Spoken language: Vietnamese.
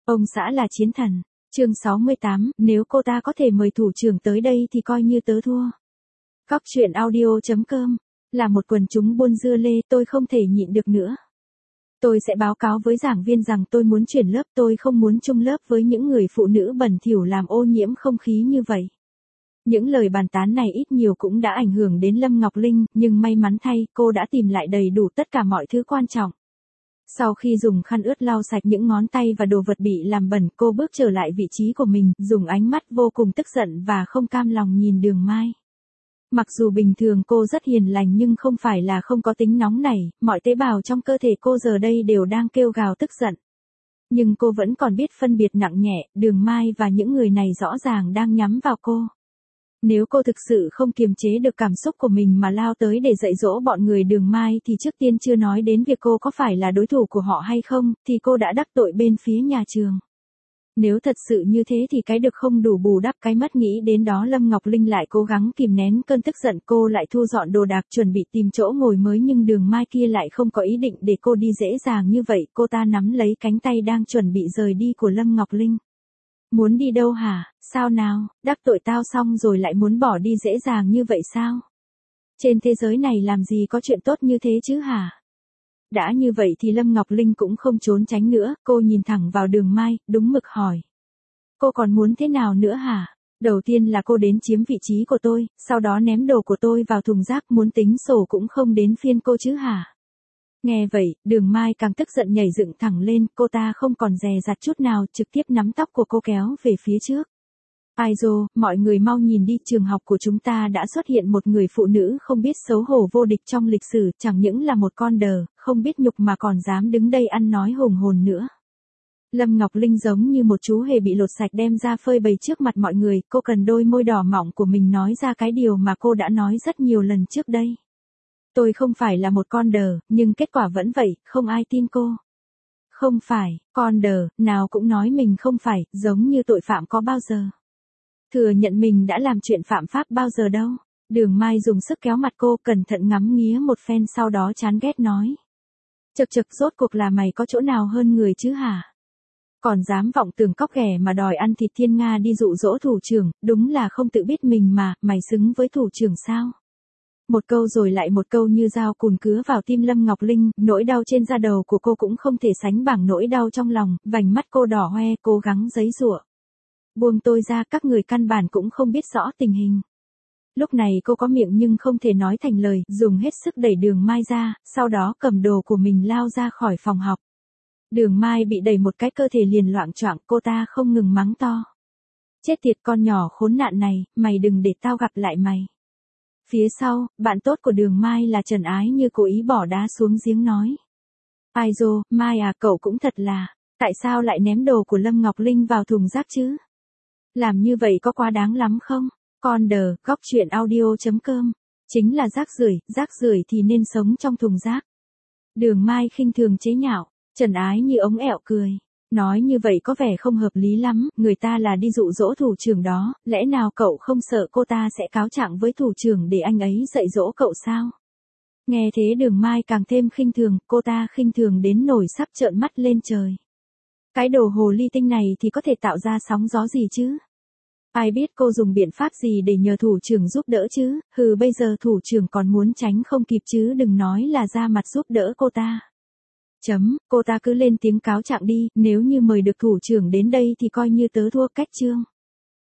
Ông xã là chiến thần. Chương 68, nếu cô ta có thể mời thủ trưởng tới đây thì coi như tớ thua. Góc truyện audio.com. Là một quần chúng buôn dưa lê, tôi không thể nhịn được nữa. Tôi sẽ báo cáo với giảng viên rằng tôi muốn chuyển lớp, tôi không muốn chung lớp với những người phụ nữ bẩn thỉu làm ô nhiễm không khí như vậy. Những lời bàn tán này ít nhiều cũng đã ảnh hưởng đến Lâm Ngọc Linh, nhưng may mắn thay, cô đã tìm lại đầy đủ tất cả mọi thứ quan trọng. Sau khi dùng khăn ướt lau sạch những ngón tay và đồ vật bị làm bẩn, cô bước trở lại vị trí của mình, dùng ánh mắt vô cùng tức giận và không cam lòng nhìn Đường Mai. Mặc dù bình thường cô rất hiền lành nhưng không phải là không có tính nóng nảy, mọi tế bào trong cơ thể cô giờ đây đều đang kêu gào tức giận. Nhưng cô vẫn còn biết phân biệt nặng nhẹ, Đường Mai và những người này rõ ràng đang nhắm vào cô. Nếu cô thực sự không kiềm chế được cảm xúc của mình mà lao tới để dạy dỗ bọn người Đường Mai thì trước tiên chưa nói đến việc cô có phải là đối thủ của họ hay không, thì cô đã đắc tội bên phía nhà trường. Nếu thật sự như thế thì cái được không đủ bù đắp cái mất, nghĩ đến đó Lâm Ngọc Linh lại cố gắng kìm nén cơn tức giận, cô lại thu dọn đồ đạc chuẩn bị tìm chỗ ngồi mới, nhưng Đường Mai kia lại không có ý định để cô đi dễ dàng như vậy, cô ta nắm lấy cánh tay đang chuẩn bị rời đi của Lâm Ngọc Linh. Muốn đi đâu hả? Sao nào, đắc tội tao xong rồi lại muốn bỏ đi dễ dàng như vậy sao? Trên thế giới này làm gì có chuyện tốt như thế chứ hả? Đã như vậy thì Lâm Ngọc Linh cũng không trốn tránh nữa, cô nhìn thẳng vào Đường Mai, đúng mực hỏi. Cô còn muốn thế nào nữa hả? Đầu tiên là cô đến chiếm vị trí của tôi, sau đó ném đồ của tôi vào thùng rác, muốn tính sổ cũng không đến phiên cô chứ hả? Nghe vậy, Đường Mai càng tức giận nhảy dựng thẳng lên, cô ta không còn dè dặt chút nào, trực tiếp nắm tóc của cô kéo về phía trước. Ai dô, mọi người mau nhìn đi, trường học của chúng ta đã xuất hiện một người phụ nữ không biết xấu hổ vô địch trong lịch sử, chẳng những là một con đờ, không biết nhục mà còn dám đứng đây ăn nói hùng hồn nữa. Lâm Ngọc Linh giống như một chú hề bị lột sạch đem ra phơi bày trước mặt mọi người, cô cần đôi môi đỏ mọng của mình nói ra cái điều mà cô đã nói rất nhiều lần trước đây. Tôi không phải là một con đờ, nhưng kết quả vẫn vậy, không ai tin cô. Không phải, con đờ, nào cũng nói mình không phải, giống như tội phạm có bao giờ. Thừa nhận mình đã làm chuyện phạm pháp bao giờ đâu. Đường Mai dùng sức kéo mặt cô, cẩn thận ngắm nghía một phen, sau đó chán ghét nói. Chực chực, rốt cuộc là mày có chỗ nào hơn người chứ hả? Còn dám vọng tưởng cóc ghẻ mà đòi ăn thịt thiên nga đi dụ dỗ thủ trưởng, đúng là không tự biết mình mà, mày xứng với thủ trưởng sao? Một câu rồi lại một câu như dao cùn cứa vào tim Lâm Ngọc Linh, nỗi đau trên da đầu của cô cũng không thể sánh bằng nỗi đau trong lòng, vành mắt cô đỏ hoe, cố gắng giãy giụa. Buông tôi ra, các người căn bản cũng không biết rõ tình hình. Lúc này cô có miệng nhưng không thể nói thành lời, dùng hết sức đẩy Đường Mai ra, sau đó cầm đồ của mình lao ra khỏi phòng học. Đường Mai bị đẩy một cái cơ thể liền loạng choạng, cô ta không ngừng mắng to. Chết tiệt, con nhỏ khốn nạn này, mày đừng để tao gặp lại mày. Phía sau, bạn tốt của Đường Mai là Trần Ái Như cố ý bỏ đá xuống giếng nói. Ai dô, Mai à, cậu cũng thật là, tại sao lại ném đồ của Lâm Ngọc Linh vào thùng rác chứ? Làm như vậy có quá đáng lắm không? Con đờ, góc truyện audio.com. Chính là rác rưởi thì nên sống trong thùng rác. Đường Mai khinh thường chế nhạo, Trần Ái Như ống ẹo cười. Nói như vậy có vẻ không hợp lý lắm, người ta là đi dụ dỗ thủ trưởng đó, lẽ nào cậu không sợ cô ta sẽ cáo trạng với thủ trưởng để anh ấy dạy dỗ cậu sao? Nghe thế Đường Mai càng thêm khinh thường, cô ta khinh thường đến nổi sắp trợn mắt lên trời. Cái đồ hồ ly tinh này thì có thể tạo ra sóng gió gì chứ? Ai biết cô dùng biện pháp gì để nhờ thủ trưởng giúp đỡ chứ, bây giờ thủ trưởng còn muốn tránh không kịp chứ đừng nói là ra mặt giúp đỡ cô ta. Cô ta cứ lên tiếng cáo trạng đi, nếu như mời được thủ trưởng đến đây thì coi như tớ thua. Cách chương.